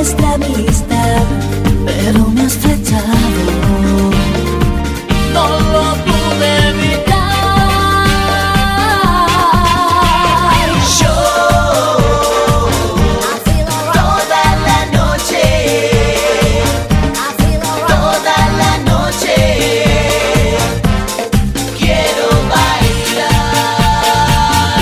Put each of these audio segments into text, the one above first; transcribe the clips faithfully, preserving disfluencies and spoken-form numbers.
nuestra amistad, pero me has flechado. No lo pude evitar. Yo toda la noche, toda la noche quiero bailar.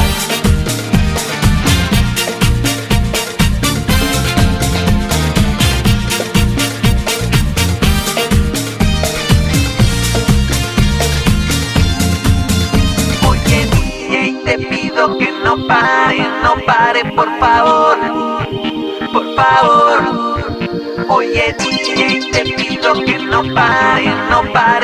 Oye, D J, te pido que no pare, no pare, por favor, por favor. Oye, D J, te pido que no pare, no pare.